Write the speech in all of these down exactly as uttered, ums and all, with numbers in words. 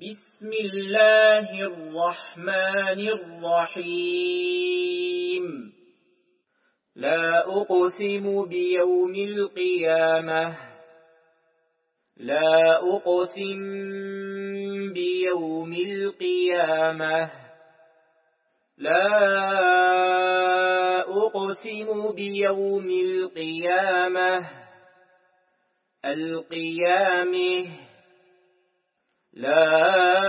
بسم الله الرحمن الرحيم لا أقسم بيوم القيامة لا أقسم بيوم القيامة لا أقسم بيوم القيامة القيامة لا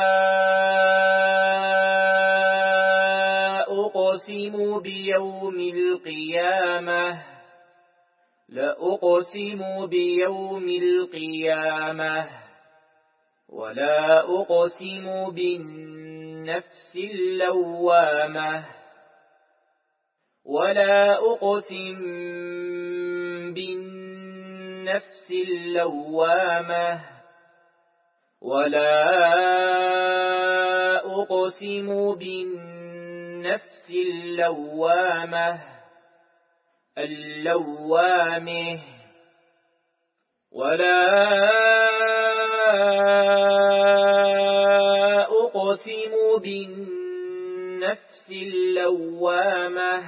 أقسم بيوم القيامة لا أقسم بيوم القيامة ولا أقسم بالنفس اللوامة ولا أقسم بالنفس اللوامة ولا أقسم بالنفس اللوامة اللوامة ولا أقسم بالنفس اللوامة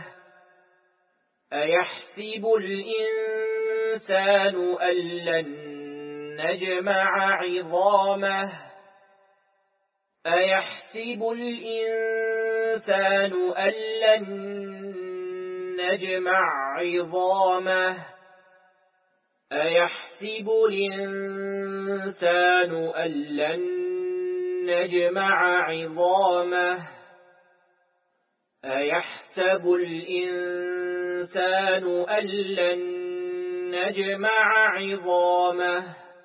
أيحسب الإنسان أن لن نجمع عظامه أيحسب الإنسان أن لن نجمع عظامه أيحسب الإنسان أن لن نجمع عظامه أيحسب الإنسان أن لن نجمع عظامه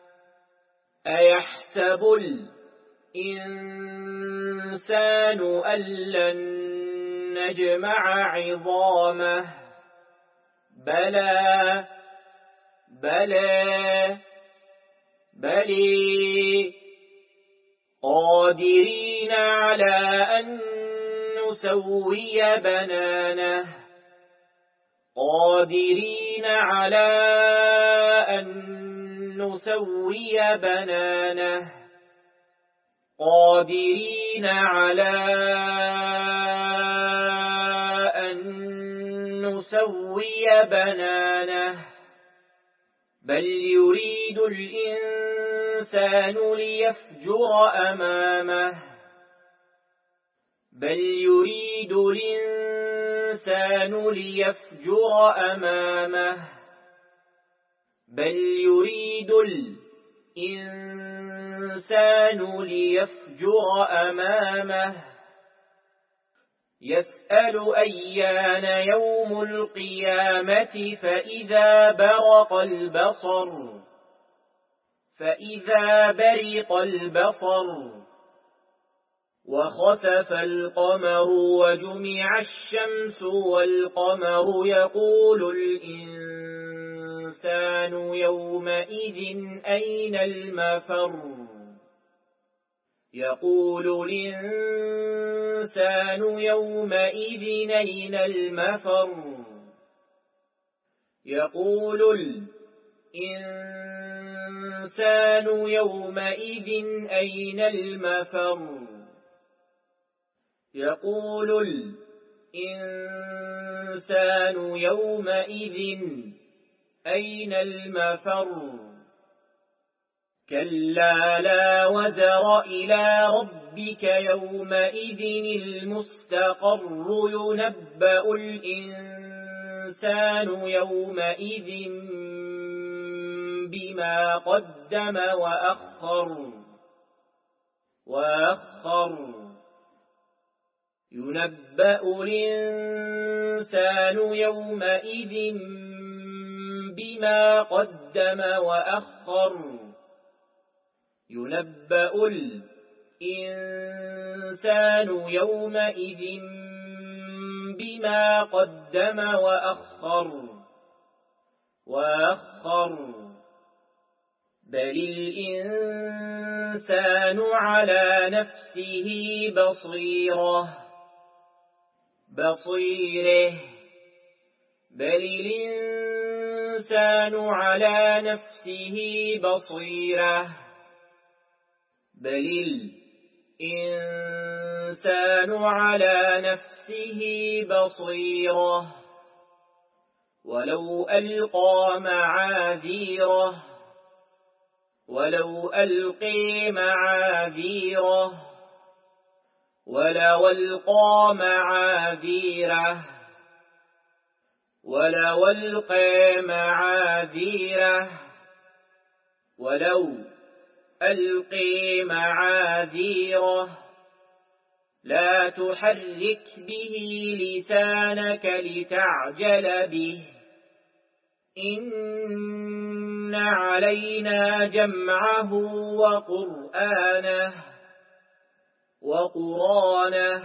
أيحسب الإنسان أن لن نجمع عظامه بلى بلى بلي قادرين على أن نسوي بنانه قادرين على أن نسوي بنانه قادرين على أن نسوي بنانه بل يريد الإنسان ليفجر أمامه بل يريد الإنسان ليفجر أمامه بل يريد الإنسان ليفجر أمامه يسأل أيان يوم القيامة فإذا برق البصر فإذا برق البصر وخسف القمر وجمع الشمس والقمر يقول الإنسان يومئذ أين المفر يقول الإنسان يومئذ أين المفر يقول الإنسان يومئذ أين المفر يقول الإنسان يومئذ أين المفر كلا لا وزر إلى ربك يومئذ المستقر ينبأ الإنسان يومئذ بما قدم وأخر وأخر ينبأ الإنسان يومئذ بما قدم وأخر ينبأ الإنسان يومئذ بما قدم وأخر وأخر بل الإنسان على نفسه بصيرة بصيره بل الإنسان على نفسه بصيرة بل الإنسان على نفسه بصيرة ولو ألقى معاذيره ولو ألقي معاذيره ولو ألقى معاذيره ولو ألقي معاذيره ولو ألقي معاذيره لا تحرك به لسانك لتعجل به إن علينا جمعه وقرآنه وقرآنه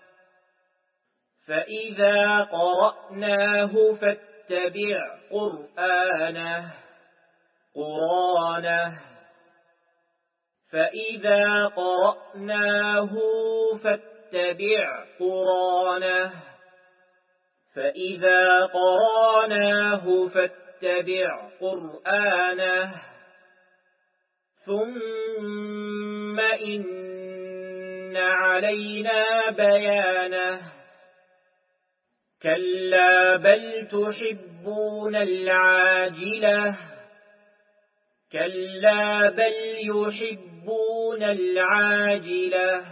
فإذا قرأناه فاتبع قرآنه قرآنه فإذا قرأناه فاتبع قرآنه فإذا قرأناه فاتبع قرآنه ثم إن علينا بيانه كلا بل تحبون العاجلة كلا بل يحبون العاجلة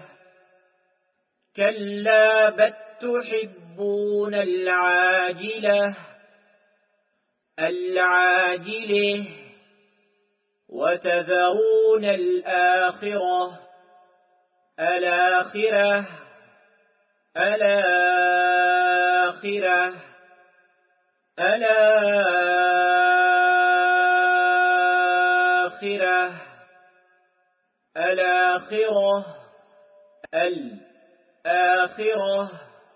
كلا بل تحبون العاجلة العاجلة وتذرون الآخرة الآخرة الآخرة الآخرة الآخرة الآخرة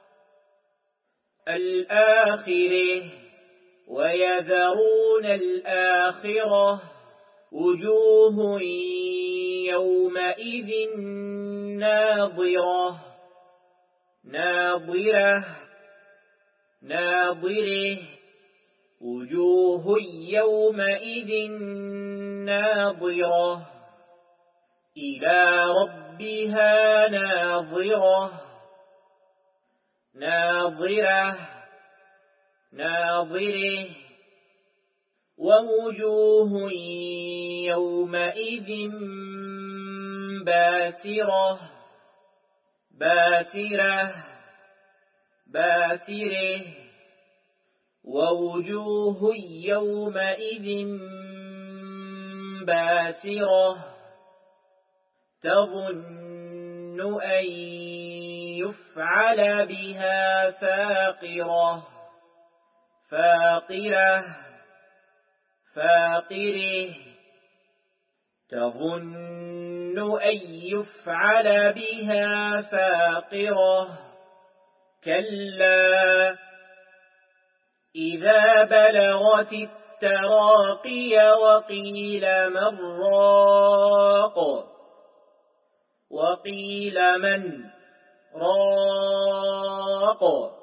الآخرة ويذرون الآخرة وجوه يومئذ ناظرة ناظرة ناظرة وجوه يومئذ ناظرة إلى ربها ناظرة ناظرة ناظرة ووجوه يومئذ باسرة باسرة باسرة ووجوه يومئذ باسرة تظن أن يفعل بها فاقرة فاقرة فاقرة تظن أن يفعل بها فاقرة كلا إذا بلغت التراقي وقيل من راق وقيل من راق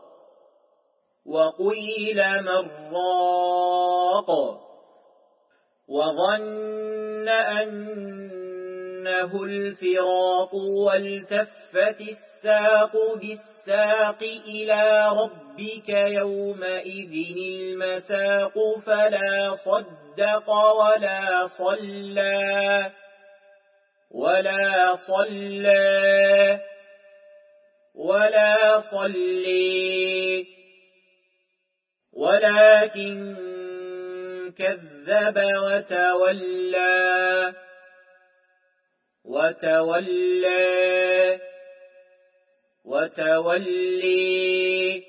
وقيل من راق وظن أنه الفراق والتفت الساق بالساق إلى ربك يومئذ المساق فلا صدق ولا صلى ولا صلى ولا صلي ولكن كذب وتولى وتولى وتولي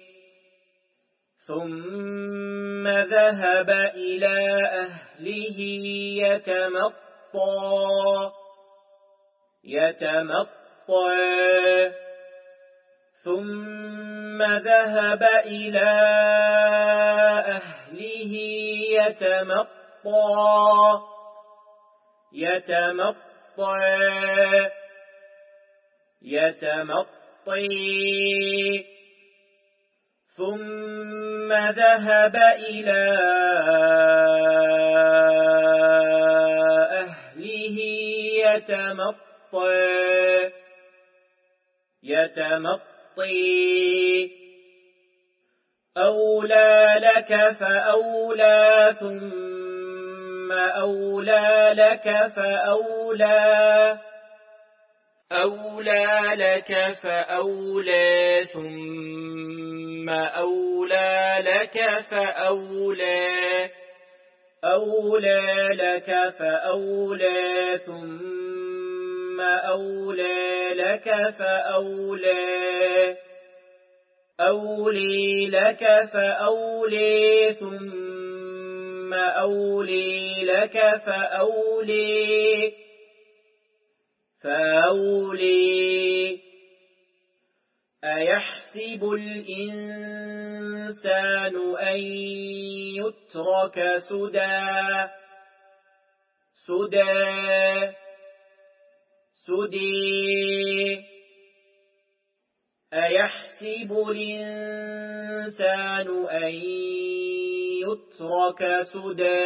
ثم ذهب إلى أهله يتمطى يتمطى ثم ذهب إلى أهله يتمطى يتمطى يتمطى ثم ذهب إلى أهله يتمطى يتمطي أولى لك فأولى ثم أولى لك فأولى أولى لك فأولى ثم أولى لك فأولى أولى لك فأولى ثم أولى لك فأولى أولي لك فأولي ثم أولي لك فأولي فأولي أيحسب الإنسان أن يترك سدى سدى سدي أيحسب الإنسان أن يترك سدى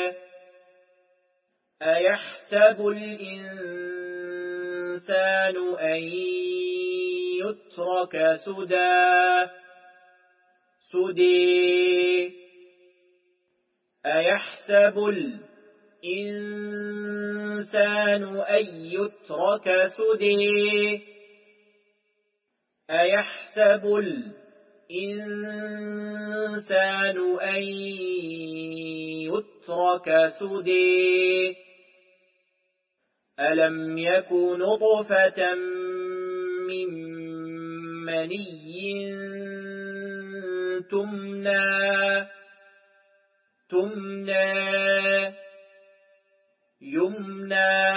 أيحسب الإنسان أن يترك سدى سدي أيحسب الإنسان أن يترك سدى أيحسب الإنسان أن يترك سدى ألم يكن نطفة من مني تمنى تمنى يمنى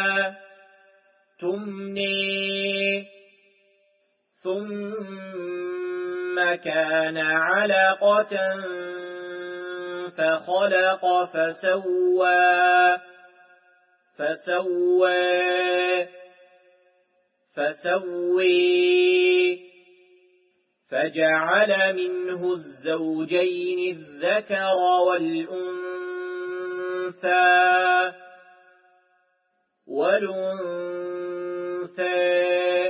تمني ثم كان علقة فخلق فسوى فسوى فسوي فجعل منه الزوجين الذكر والأنثى والأنثى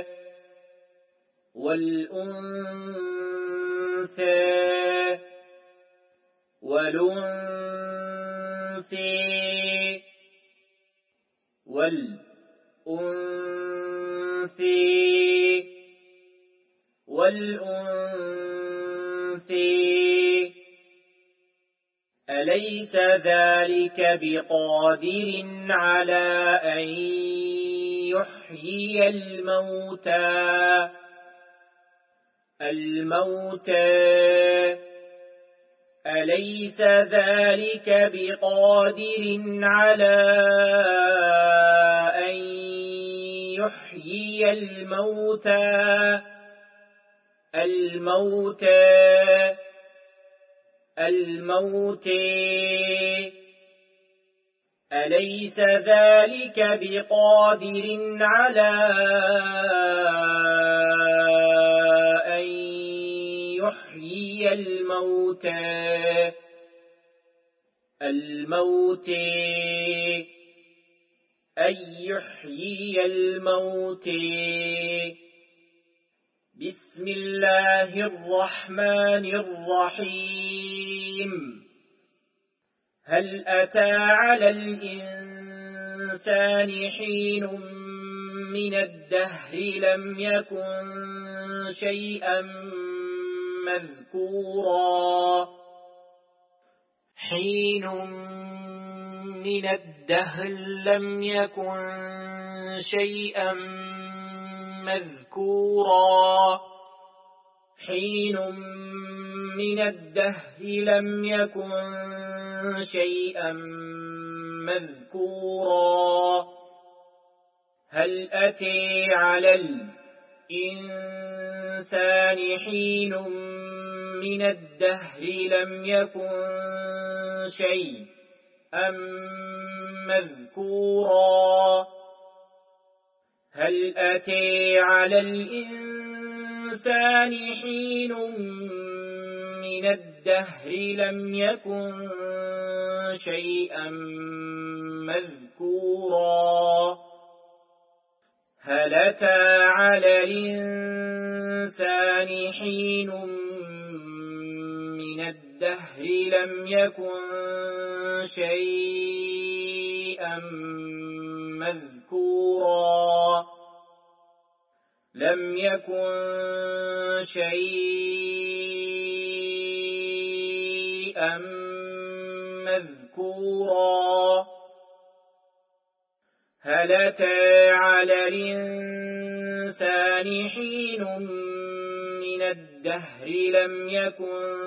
والأنثى والأنثى والأنثى والأنثى أليس ذلك بقادر على أن يحيي الموتى الموتى أليس ذلك بقادر على أن يحيي الموتى الموتى الموتى أليس ذلك بقادر على أن يحيي الموتى الموتى أن يحيي الموتى بسم الله الرحمن الرحيم هل أتى على الإنسان حين من الدهر لم يكن شيئا مذكورا حين من الدهر لم يكن شيئا مذكورا حين من الدهر لم يكن شيئا مذكورا هل أتى على الإنسان حين من الدهر لم يكن شيئا مذكورا هل أتى على الإنسان حين من الدهر لم يكن شيئا مذكورا هل أتى على الإنسان حين من الدهر لم يكن شيئا مذكورا لم يكن شيئا مذكورا هل أتى على الإنسان حين من الدهر لم يكن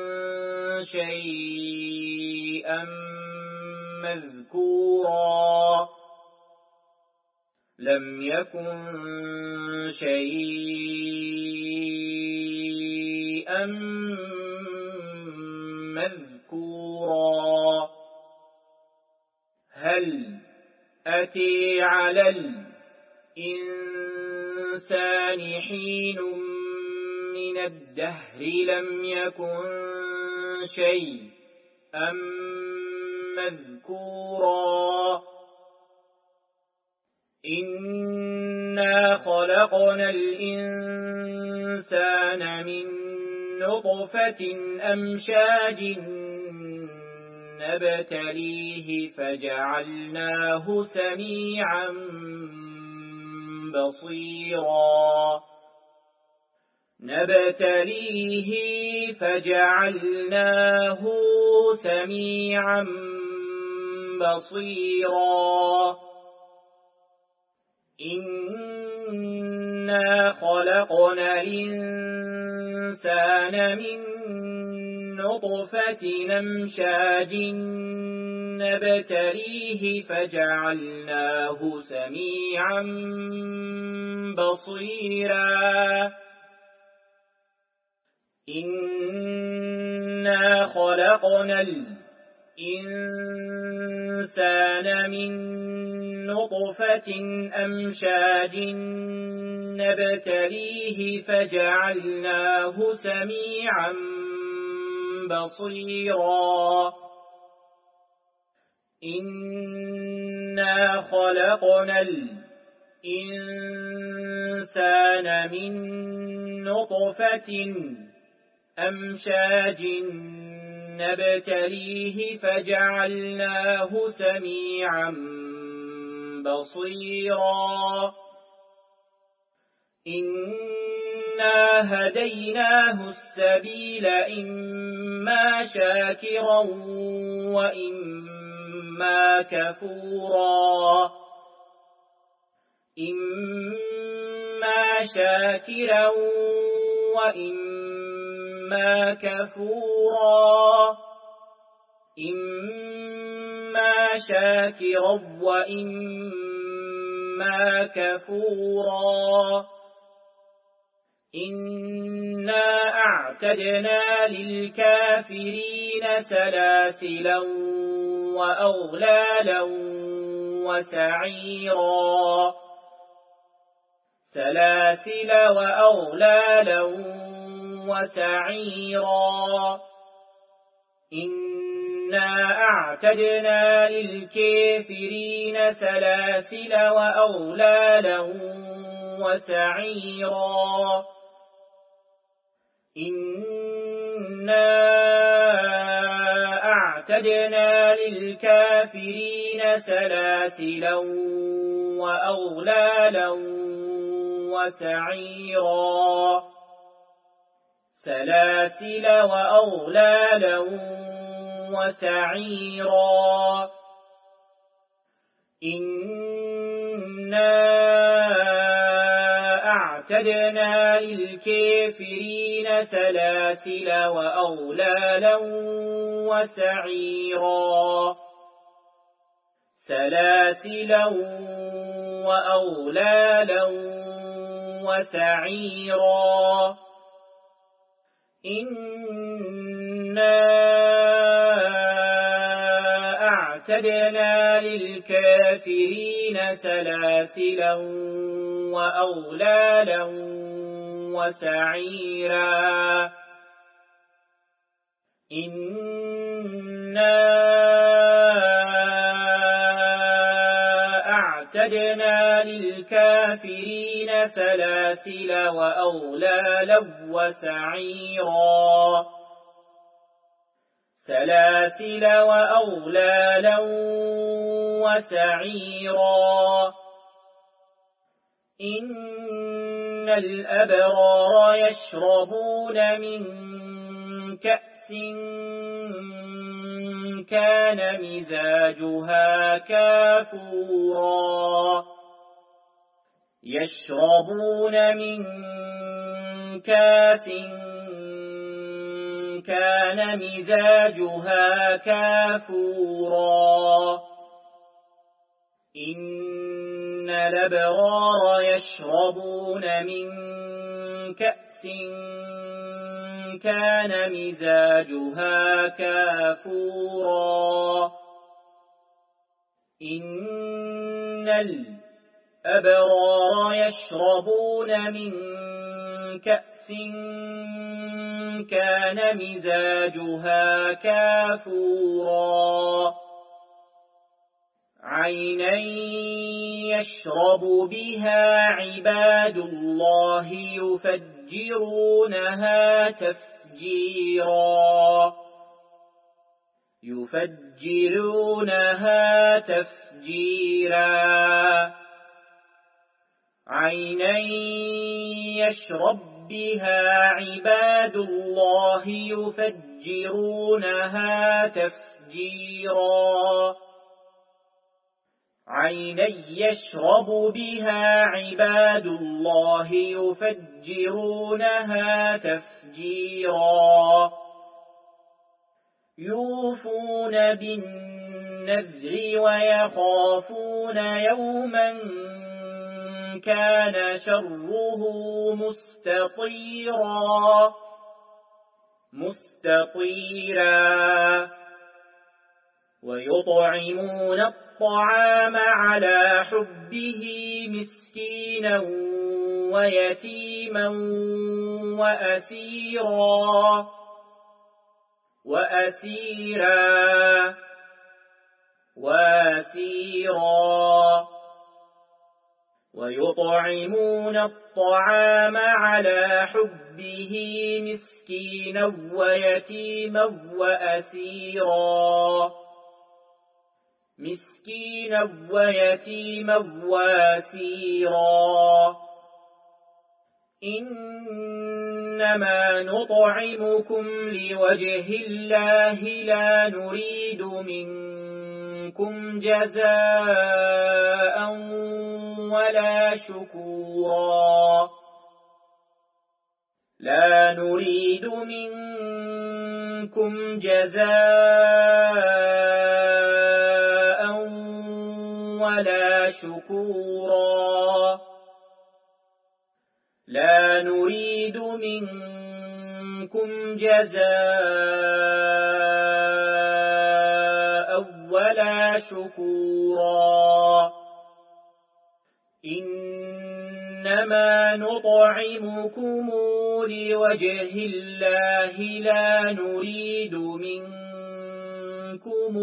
شيئا مذكورا لم يكن شيئا مذكورا هل أتي على الإنسان حين من الدهر لم يكن شيئا مذكورا إنا خلقنا الإنسان من نطفة أمشاج نبتليه فجعلناه سميعا بصيرا نبتليه فجعلناه سميعا بصيرا إنا خلقنا الإنسان من نطفة أمشاج نبتليه فجعلناه سميعا بصيرا إنا خلقنا الإنسان من نطفة أمشاج نبتليه فجعلناه سميعا بصيرا إنا خلقنا الإنسان من نطفة أمشاج نبتليه فجعلناه سميعا بصيرا إنا هديناه السبيل إما شاكرا وإما كفورا إما شاكرا وإما كفورا إما شاكرا وإما كفورا إنا أعتدنا للكافرين سلاسلا وأغلالا وسعيرا سلاسل وأغلالا وسعيرا إنا أعتدنا للكافرين سلاسل وأغلالا وسعيرا إنا أعتدنا للكافرين سلاسلا وأغلالا وسعيرا سلاسل وأغلالا وسعيرا إنا أعتدنا للكافرين سلاسل وأغلالا وسعيرا سلاسل وأغلالا وسعيرا إنا أعتدنا للكافرين سلاسلا وأغلالا وسعيرا إنا أعتدنا وأعتدنا للكافرين سلاسل وأغلالا وسعيرا سلاسل وأغلالا وسعيرا إن الأبرار يشربون من كأس كان مزاجها كافورا يشربون من كأس كان مزاجها كافورا إن الأبرار يشربون من كأس كان مزاجها كافورا إن الأبرار يشربون من كأس كان مزاجها كافورا عينا يشرب بها عباد الله يفجرونها تفجيرا يفجرونها تفجيرا عينا يشرب بها عباد الله يفجرونها تفجيرا عينا يشرب بها عباد الله يفجرونها تفجيرا يوفون بالنذر ويخافون يوما كان شره مستطيرا مستطيرا ويطعمون الطعام على حبه مسكينا ويتيما وأسيرا وأسيرا وأسيرا ويطعمون الطعام على حبه مسكينا ويتيما وأسيرا مسكينا ويتيما وأسيرا إنما نطعمكم لوجه الله لا نريد منكم جزاء ولا شكورا لا نريد منكم جزاء ولا شكورا لا نريد منكم جزاء ولا شكورا إنما نطعمكم لوجه الله لا نريد منكم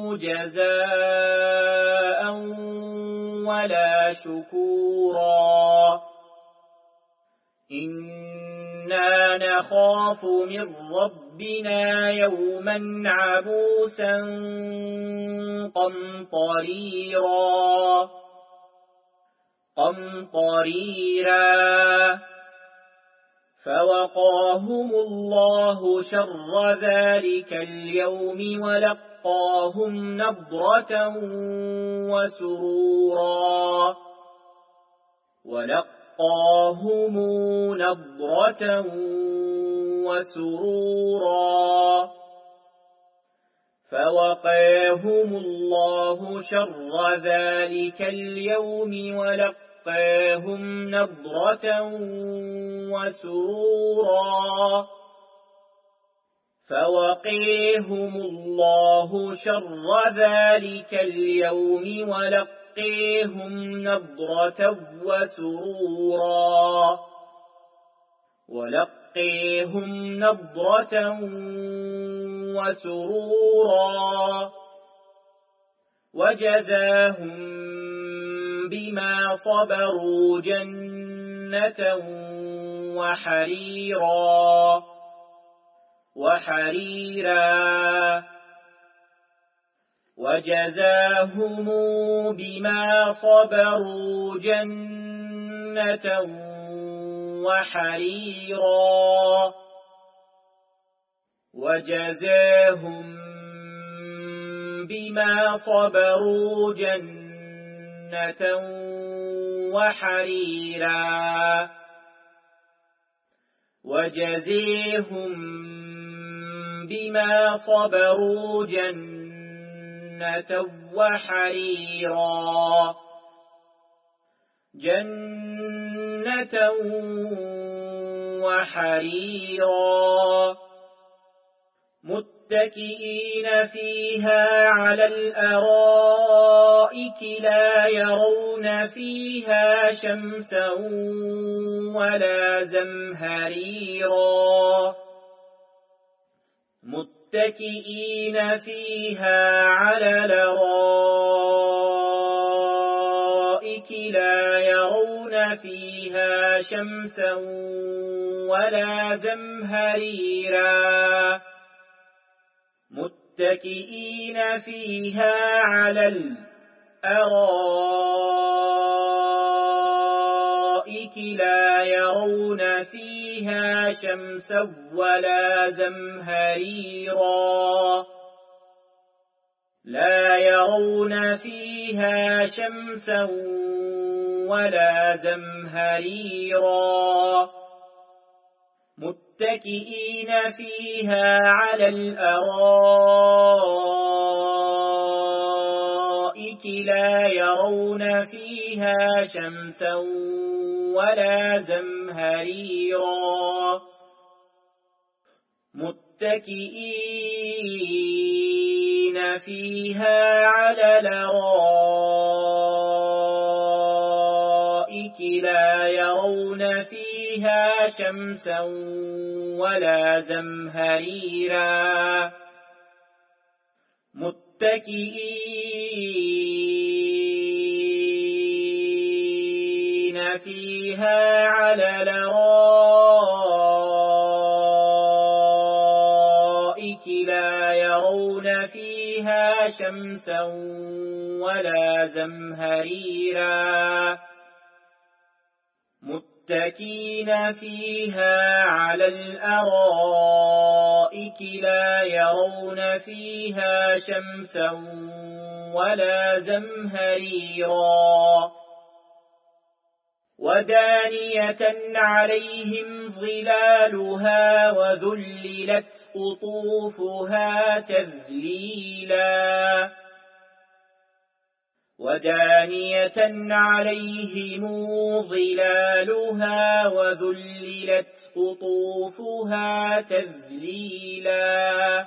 جزاء ولا شكورا إنا نخاف من ربنا يوما عبوسا قمطريرا قمطريرا فوقاهم الله شر ذلك اليوم ولقاهم نضرة وسرورا ولقاهم نضرة وسرورا فوقاهم الله شر ذلك اليوم ولقاهم نضرة وسرورا فوقيهم الله شر ذلك اليوم ولقيهم نضرة وسرورا ولقيهم نضرة وسرورا وجزاهم بما صبروا جنة وحريرا وحريرا وجزاهم بما صبروا جنة وحريرا وجزاهم بما صبروا جنة وحريرا وجزيهم بما صبروا جنة وحريرا جنة وحريرا متكئين فيها على الأرائك لا يرون فيها شمسا ولا زمهريرا متكئين فيها على الأرائك لا يرون فيها شمسا ولا زمهريرا متكئين فيها على الأرائك لا يرون فيها شمسا ولا زمهريرا لا يرون فيها شمسا ولا زمهريرا متكئين فيها على الأرائك لا يرون فيها شمسا ولا زمهريرا متكئين فيها على الأرائك لا يرون فيها شمسا ولا زمهريرا متكئين فيها على الأرائك لا يرون فيها شمسا ولا زمهريرا متكئين فيها على الأرائك لا يرون فيها شمسا ولا زمهريرا ودانية عليهم ظلالها وذللت قطوفها تذليلا ودانية عليهم ظلالها وذللت قطوفها تذليلا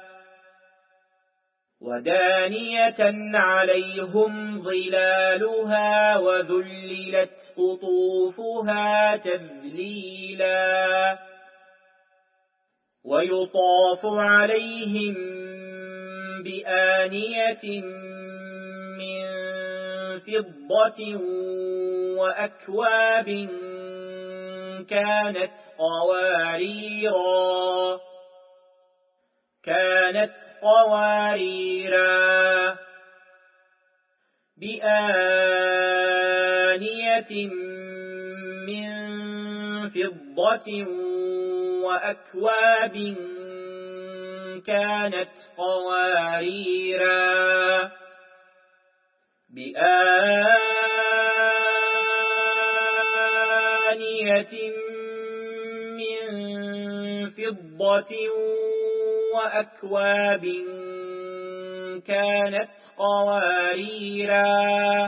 ودانية عليهم ظلالها وذللت قطوفها تذليلا ويطاف عليهم بآنية من فضة وأكواب كانت قواريرا كانت قواريرا بآنية من فضة وأكواب كانت قواريرا بآنية من فضة وأكواب كانت قواريرا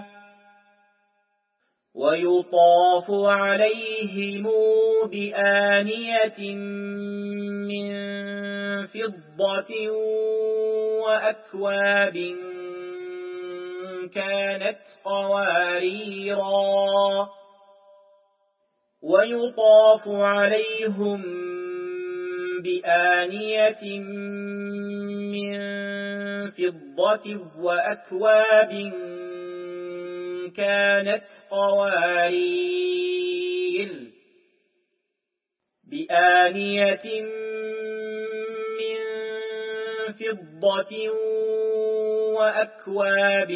ويطاف عليهم بآنية من فضة وأكواب كانت قواريرا ويطاف عليهم بآنية من فضة وأكواب كانت قوارير بآنية من فضة وأكواب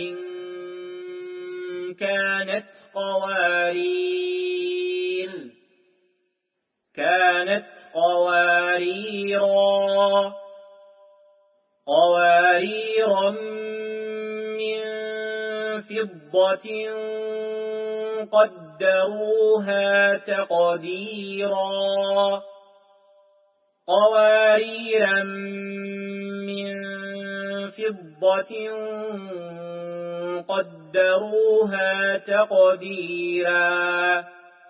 كانت قوارير كانت قواريرا قوارير من فضة قدروها تقديرا قوارير من فضة قدروها تقديرا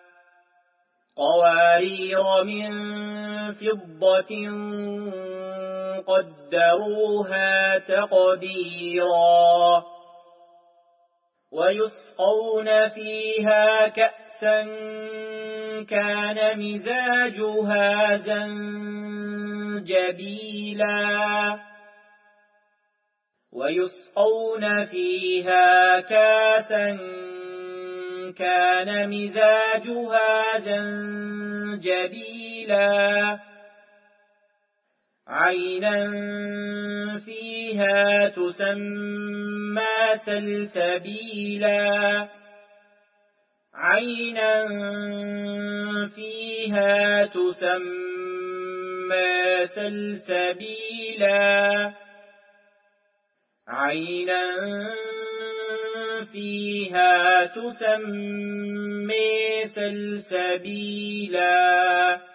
قوارير من فضة قدروها تقديرا ويسقون فيها كأسا كان مزاجها زنجبيلا ويسقون فيها كأسا كان مزاجها زنجبيلا عينا فيها تسمى سلسبيلا عينا فيها تسمى سلسبيلا عينا فيها تسمى سلسبيلا